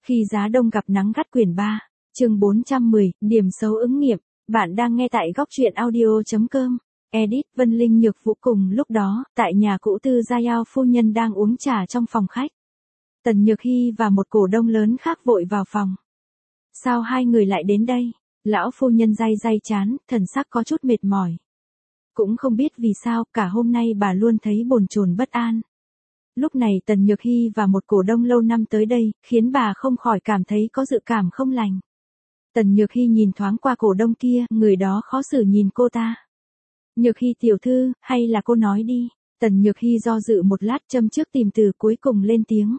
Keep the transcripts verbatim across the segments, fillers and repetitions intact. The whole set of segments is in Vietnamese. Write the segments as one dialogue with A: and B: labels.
A: Khi giá đông gặp nắng gắt quyển ba, chương bốn trăm mười, điểm xấu ứng nghiệm. Bạn đang nghe tại góc truyện audio chấm com. Edit Vân Linh Nhược Vũ cùng lúc đó, tại nhà cũ Tư Gia Yao phu nhân đang uống trà trong phòng khách. Tần Nhược Hy và một cổ đông lớn khác vội vào phòng. Sao hai người lại đến đây? Lão phu nhân day day chán, thần sắc có chút mệt mỏi. Cũng không biết vì sao, cả hôm nay bà luôn thấy bồn chồn bất an. Lúc này Tần Nhược Hy và một cổ đông lâu năm tới đây, khiến bà không khỏi cảm thấy có dự cảm không lành. Tần Nhược Hy nhìn thoáng qua cổ đông kia, người đó khó xử nhìn cô ta. Nhược Hy tiểu thư, hay là cô nói đi. Tần Nhược Hy do dự một lát châm trước tìm từ cuối cùng lên tiếng.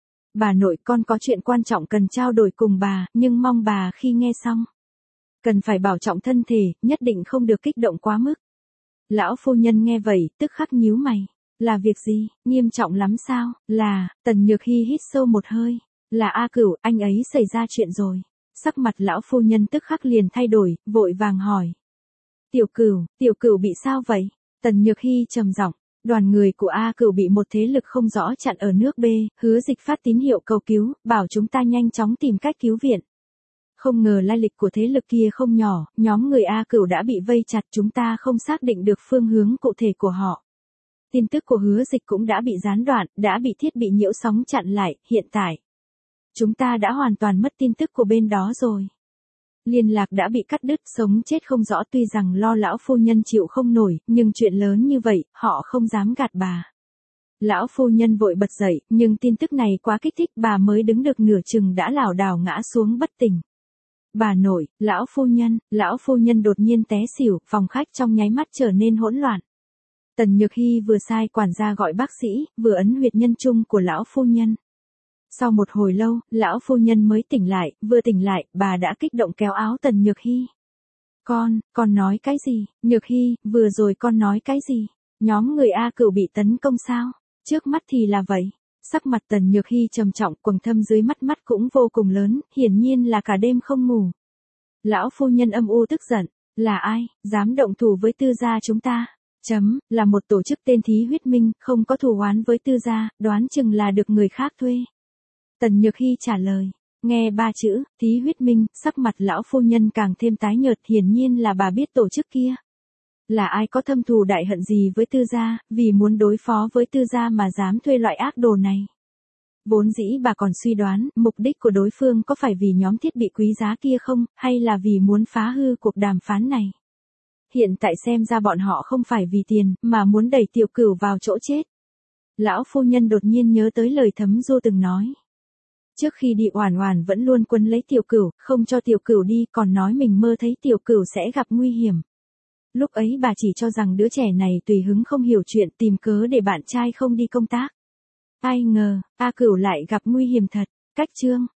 A: Bà nội, con có chuyện quan trọng cần trao đổi cùng bà, nhưng mong bà khi nghe xong. Cần phải bảo trọng thân thể, nhất định không được kích động quá mức. Lão phu nhân nghe vậy, tức khắc nhíu mày. Là việc gì, nghiêm trọng lắm sao? Là, Tần Nhược Hy hít sâu một hơi. Là A Cửu, anh ấy xảy ra chuyện rồi. Sắc mặt lão phu nhân tức khắc liền thay đổi, vội vàng hỏi. Tiểu Cửu, Tiểu Cửu bị sao vậy? Tần Nhược Hy trầm giọng. Đoàn người của A Cửu bị một thế lực không rõ chặn ở nước B, Hứa Dịch phát tín hiệu cầu cứu, bảo chúng ta nhanh chóng tìm cách cứu viện. Không ngờ lai lịch của thế lực kia không nhỏ, nhóm người A Cửu đã bị vây chặt, chúng ta không xác định được phương hướng cụ thể của họ. Tin tức của Hứa Dịch cũng đã bị gián đoạn, đã bị thiết bị nhiễu sóng chặn lại, hiện tại. Chúng ta đã hoàn toàn mất tin tức của bên đó rồi. Liên lạc đã bị cắt đứt, sống chết không rõ, tuy rằng lo lão phu nhân chịu không nổi, nhưng chuyện lớn như vậy, họ không dám gạt bà. Lão phu nhân vội bật dậy, nhưng tin tức này quá kích thích, bà mới đứng được nửa chừng đã lảo đảo ngã xuống bất tỉnh. Bà nội, lão phu nhân, lão phu nhân đột nhiên té xỉu, phòng khách trong nháy mắt trở nên hỗn loạn. Tần Nhược Hy vừa sai quản gia gọi bác sĩ, vừa ấn huyệt nhân trung của lão phu nhân. Sau một hồi lâu, lão phu nhân mới tỉnh lại, vừa tỉnh lại, bà đã kích động kéo áo Tần Nhược Hy. Con, con nói cái gì? Nhược Hy, vừa rồi con nói cái gì? Nhóm người A Cửu bị tấn công sao? Trước mắt thì là vậy. Sắc mặt Tần Nhược Hy trầm trọng, quầng thâm dưới mắt mắt cũng vô cùng lớn, hiển nhiên là cả đêm không ngủ. Lão phu nhân âm u tức giận, là ai, dám động thủ với Tư gia chúng ta? Chấm, là một tổ chức tên Thí Huyết Minh, không có thù oán với Tư gia, đoán chừng là được người khác thuê. Tần Nhược Hy trả lời, nghe ba chữ, Thí Huyết Minh, sắc mặt lão phu nhân càng thêm tái nhợt, hiển nhiên là bà biết tổ chức kia. Là ai có thâm thù đại hận gì với Tư gia, vì muốn đối phó với Tư gia mà dám thuê loại ác đồ này. Vốn dĩ bà còn suy đoán, mục đích của đối phương có phải vì nhóm thiết bị quý giá kia không, hay là vì muốn phá hư cuộc đàm phán này. Hiện tại xem ra bọn họ không phải vì tiền, mà muốn đẩy Tiểu Cửu vào chỗ chết. Lão phu nhân đột nhiên nhớ tới lời Thấm Du từng nói. Trước khi đi Oản Oản vẫn luôn quấn lấy Tiểu Cửu, không cho Tiểu Cửu đi, còn nói mình mơ thấy Tiểu Cửu sẽ gặp nguy hiểm. Lúc ấy bà chỉ cho rằng đứa trẻ này tùy hứng không hiểu chuyện, tìm cớ để bạn trai không đi công tác. Ai ngờ, A Cửu lại gặp nguy hiểm thật. Cách chương,